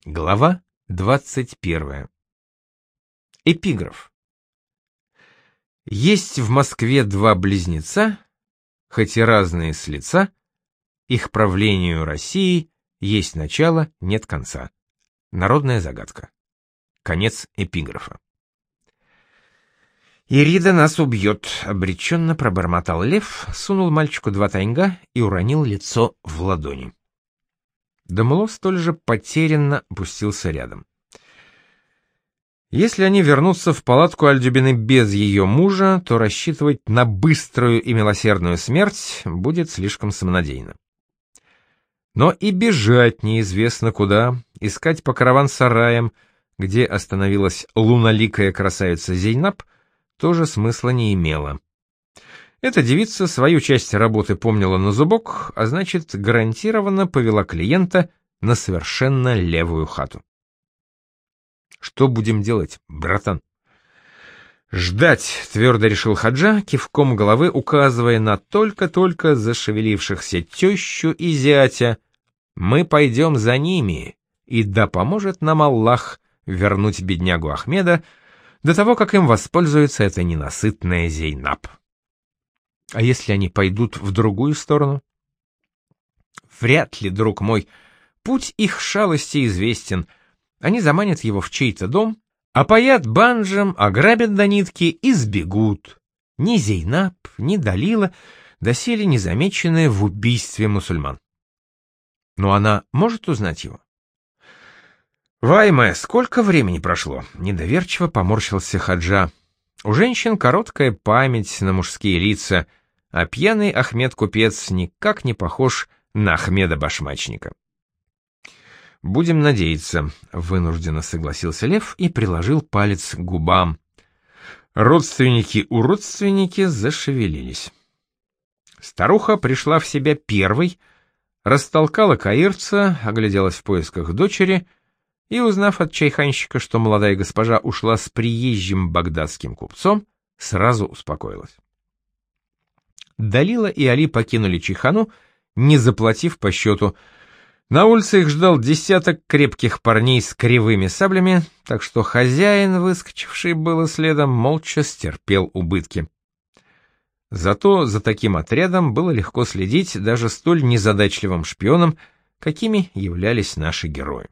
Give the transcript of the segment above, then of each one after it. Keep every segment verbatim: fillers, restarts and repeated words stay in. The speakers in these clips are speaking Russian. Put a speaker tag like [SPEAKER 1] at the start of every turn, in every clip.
[SPEAKER 1] Глава двадцать первая. Эпиграф. Есть в Москве два близнеца, хоть и разные с лица, их правлению России есть начало, нет конца. Народная загадка. Конец эпиграфа. «Ирида нас убьет», — обреченно пробормотал Лев, сунул мальчику два тайнга и уронил лицо в ладони. Дамло столь же потерянно опустился рядом. Если они вернутся в палатку Альдюбины без ее мужа, то рассчитывать на быструю и милосердную смерть будет слишком самонадеянно. Но и бежать неизвестно куда, искать по караван-сараям, где остановилась луноликая красавица Зейнаб, тоже смысла не имело. Эта девица свою часть работы помнила на зубок, а значит, гарантированно повела клиента на совершенно левую хату. «Что будем делать, братан?» «Ждать», — твердо решил Хаджа, кивком головы указывая на только-только зашевелившихся тещу и зятя. «Мы пойдем за ними, и да поможет нам Аллах вернуть беднягу Ахмеда до того, как им воспользуется эта ненасытная Зейнаб». А если они пойдут в другую сторону? Вряд ли, друг мой. Путь их шалости известен. Они заманят его в чей-то дом, опоят банджем, ограбят до нитки и сбегут. Ни Зейнаб, ни Далила доселе не замеченные в убийстве мусульман. Но она может узнать его? «Вайме, сколько времени прошло?» — недоверчиво поморщился Хаджа. У женщин короткая память на мужские лица, а пьяный Ахмед-купец никак не похож на Ахмеда-башмачника. «Будем надеяться», — вынужденно согласился Лев и приложил палец к губам. Родственники у родственники зашевелились. Старуха пришла в себя первой, растолкала каирца, огляделась в поисках дочери и, узнав от чайханщика, что молодая госпожа ушла с приезжим багдадским купцом, сразу успокоилась. Далила и Али покинули чайхану, не заплатив по счету. На улице их ждал десяток крепких парней с кривыми саблями, так что хозяин, выскочивший было следом, молча стерпел убытки. Зато за таким отрядом было легко следить даже столь незадачливым шпионам, какими являлись наши герои.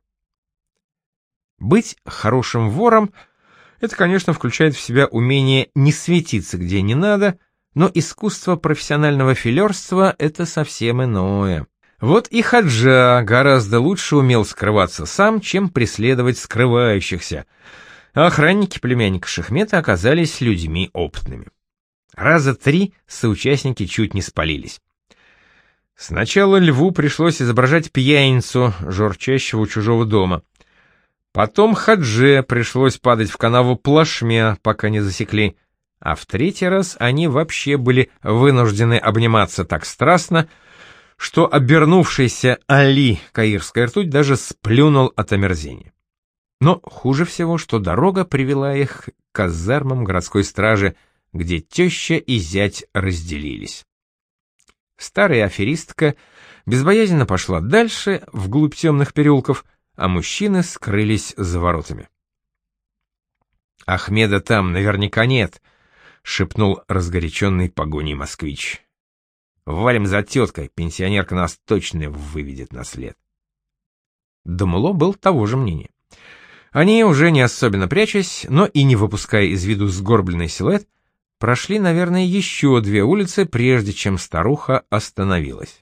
[SPEAKER 1] Быть хорошим вором — это, конечно, включает в себя умение не светиться где не надо, но искусство профессионального филерства — это совсем иное. Вот и Хаджа гораздо лучше умел скрываться сам, чем преследовать скрывающихся, а охранники племянника Шахмета оказались людьми опытными. Раза три соучастники чуть не спалились. Сначала Льву пришлось изображать пьяницу, журчащего у чужого дома. Потом Хадже пришлось падать в канаву плашмя, пока не засекли, а в третий раз они вообще были вынуждены обниматься так страстно, что обернувшийся Али, каирская ртуть, даже сплюнул от омерзения. Но хуже всего, что дорога привела их к казармам городской стражи, где теща и зять разделились. Старая аферистка безбоязненно пошла дальше, вглубь темных переулков, а мужчины скрылись за воротами. «Ахмеда там наверняка нет», — шепнул разгоряченный погоней москвич. «Валим за теткой, пенсионерка нас точно выведет на след». Дамло был того же мнения. Они, уже не особенно прячась, но и не выпуская из виду сгорбленный силуэт, прошли, наверное, еще две улицы, прежде чем старуха остановилась.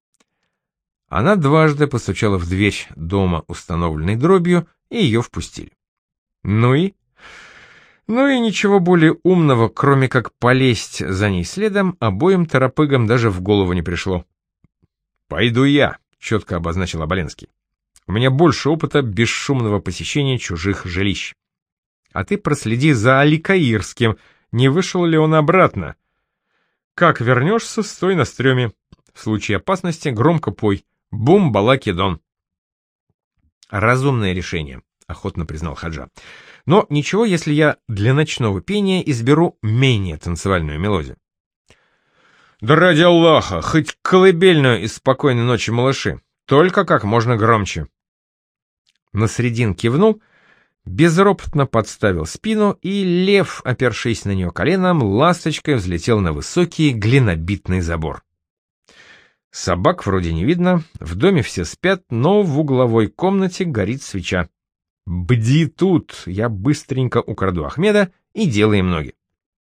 [SPEAKER 1] Она дважды постучала в дверь дома, установленной дробью, и ее впустили. Ну и... Ну и ничего более умного, кроме как полезть за ней следом, обоим торопыгам даже в голову не пришло. «Пойду я», — четко обозначил Оболенский. «У меня больше опыта бесшумного посещения чужих жилищ. А ты проследи за Али Каирским, не вышел ли он обратно. Как вернешься, стой на стреме. В случае опасности громко пой «Бум-балакидон». «Разумное решение», — охотно признал Хаджа. «Но ничего, если я для ночного пения изберу менее танцевальную мелодию». «Да ради Аллаха, хоть колыбельную из «Спокойной ночи, малыши», только как можно громче». Насредин кивнул, безропотно подставил спину, и лев, опершись на нее коленом, ласточкой взлетел на высокий глинобитный забор. Собак вроде не видно, в доме все спят, но в угловой комнате горит свеча. «Бди тут!» Я быстренько украду Ахмеда и делаем ноги.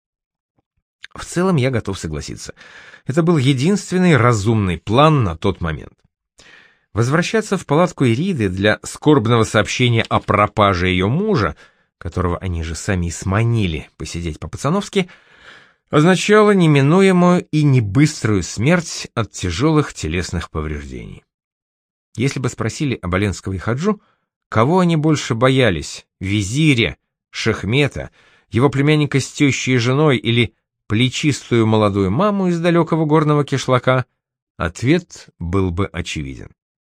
[SPEAKER 1] В целом я готов согласиться. Это был единственный разумный план на тот момент. Возвращаться в палатку Ириды для скорбного сообщения о пропаже ее мужа, которого они же сами сманили посидеть по-пацановски, означало неминуемую и небыструю смерть от тяжелых телесных повреждений. Если бы спросили Оболенского и Хаджу, кого они больше боялись, визиря, Шахмета, его племянника с тещей и женой или плечистую молодую маму из далекого горного кишлака, ответ был бы очевиден.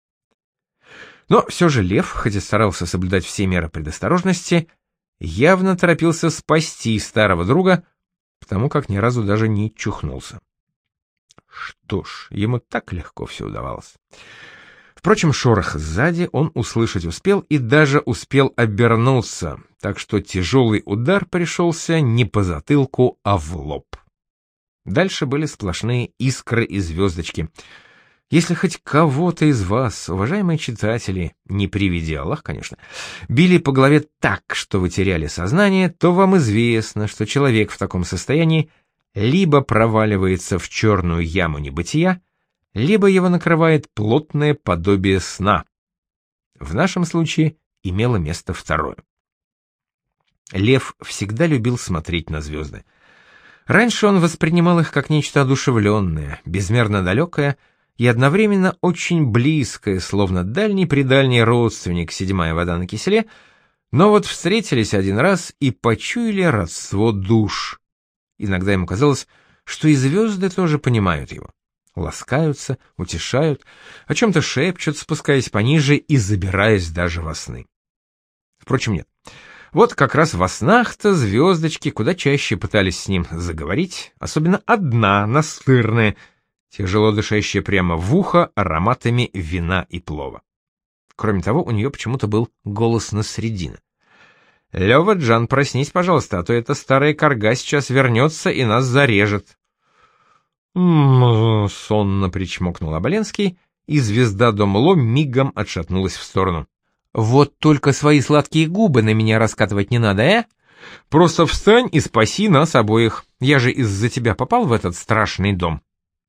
[SPEAKER 1] Но все же лев, хоть и старался соблюдать все меры предосторожности, явно торопился спасти старого друга, потому как ни разу даже не чухнулся. Что ж, ему так легко все удавалось. Впрочем, шорох сзади он услышать успел и даже успел обернуться, так что тяжелый удар пришелся не по затылку, а в лоб. Дальше были сплошные искры и звездочки. Если хоть кого-то из вас, уважаемые читатели, не приведи Аллах, конечно, били по голове так, что вы теряли сознание, то вам известно, что человек в таком состоянии либо проваливается в черную яму небытия, либо его накрывает плотное подобие сна. В нашем случае имело место второе. Лев всегда любил смотреть на звезды. Раньше он воспринимал их как нечто одушевленное, безмерно далекое и одновременно очень близкое, словно дальний-предальний родственник, седьмая вода на киселе, но вот встретились один раз и почуяли родство душ. Иногда ему казалось, что и звезды тоже понимают его. Ласкаются, утешают, о чем-то шепчут, спускаясь пониже и забираясь даже во сны. Впрочем, нет. Вот как раз во снах-то звездочки куда чаще пытались с ним заговорить, особенно одна, настырная, тяжело дышащая прямо в ухо ароматами вина и плова. Кроме того, у нее почему-то был голос Насредина. «Лева, Джан, проснись, пожалуйста, а то эта старая карга сейчас вернется и нас зарежет». «М-м-м», сонно причмокнул Оболенский, и звезда Домло мигом отшатнулась в сторону. «Вот только свои сладкие губы на меня раскатывать не надо, э? Просто встань и спаси нас обоих. Я же из-за тебя попал в этот страшный дом».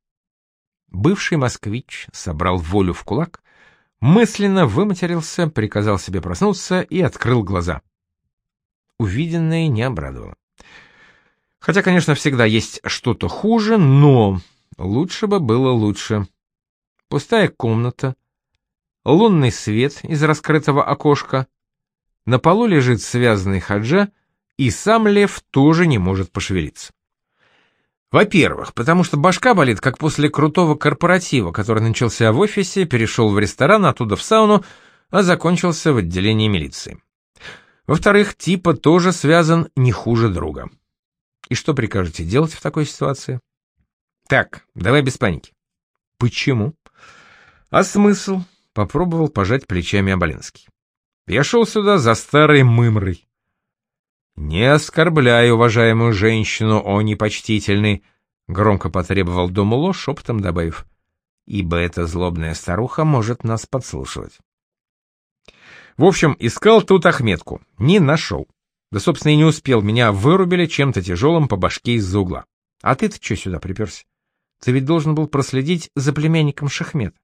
[SPEAKER 1] Бывший москвич собрал волю в кулак, мысленно выматерился, приказал себе проснуться и открыл глаза. Увиденное не обрадовало. Хотя, конечно, всегда есть что-то хуже, но лучше бы было лучше. Пустая комната, лунный свет из раскрытого окошка, на полу лежит связанный Хаджа, и сам лев тоже не может пошевелиться. Во-первых, потому что башка болит, как после крутого корпоратива, который начался в офисе, перешел в ресторан, оттуда в сауну, а закончился в отделении милиции. Во-вторых, типа тоже связан не хуже друга. И что прикажете делать в такой ситуации? Так, давай без паники. Почему? А смысл? Попробовал пожать плечами Оболенский. Я шел сюда за старой мымрой. Не оскорбляй уважаемую женщину, о непочтительный, громко потребовал Домуло, шепотом добавив, ибо эта злобная старуха может нас подслушивать. В общем, искал тут Ахметку, не нашел. Да, собственно, и не успел, меня вырубили чем-то тяжелым по башке из-за угла. А ты-то что сюда приперся? Ты ведь должен был проследить за племянником Шахмета.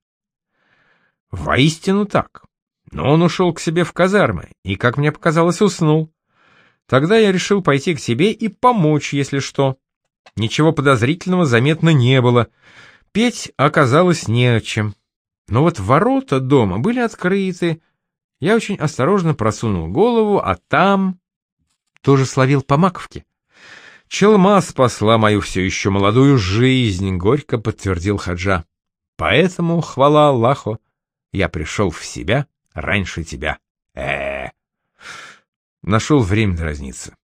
[SPEAKER 1] Воистину так. Но он ушел к себе в казармы и, как мне показалось, уснул. Тогда я решил пойти к тебе и помочь, если что. Ничего подозрительного заметно не было. Петь оказалось не о чем. Но вот ворота дома были открыты. Я очень осторожно просунул голову, а там... Тоже словил по маковке. Челма спасла мою все еще молодую жизнь, горько подтвердил Хаджа. Поэтому, хвала Аллаху, я пришел в себя раньше тебя. Э-э-э. Нашел время дразниться.